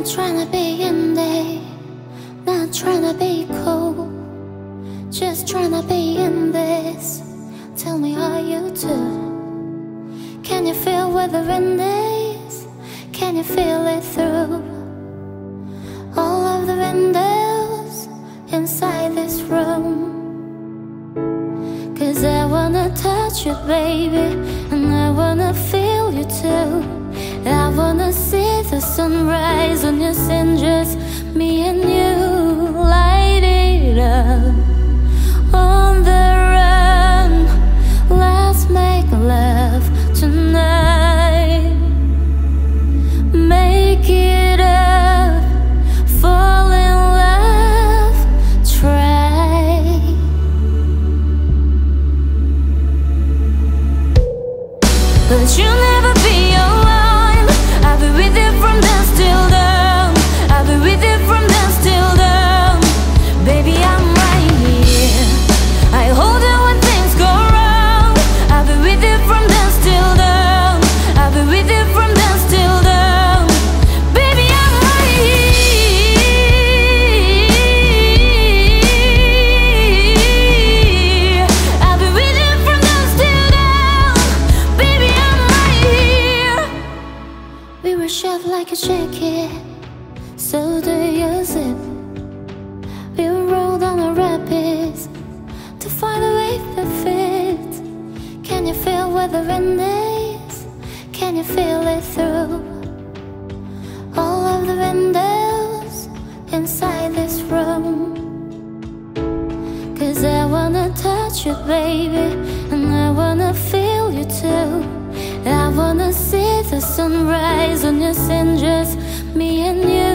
Not trying to be in there, not trying to be cool, just trying to be in this. Tell me how you do. Can you feel where the wind is? Can you feel it through all of the windows inside this room? 'Cause I wanna touch you, baby, and I wanna feel you too. I wanna see the sunrise on your skin, just me and you. Light it up on the run. Let's make love tonight. Make it up, fall in love, try. But you'll never be alone. I'll be with you from dusk till dawn. I'll be with you from dusk till dawn. Baby, I'm right here. I hold you when things go wrong. I'll be with you from dusk till dawn. I'll be with you from dusk till dawn. Baby, I'm right here. I'll be with you from dusk till dawn. Baby, I'm right here. We were shaped like a jacket, so do you zip. We will roll down the rapids to find a wave that fits. Can you feel where the wind is? Can you feel it through all of the windows inside this room? 'Cause I wanna touch you, baby, and I wanna feel you too. I wanna see the sunrise on your skin, just me and you.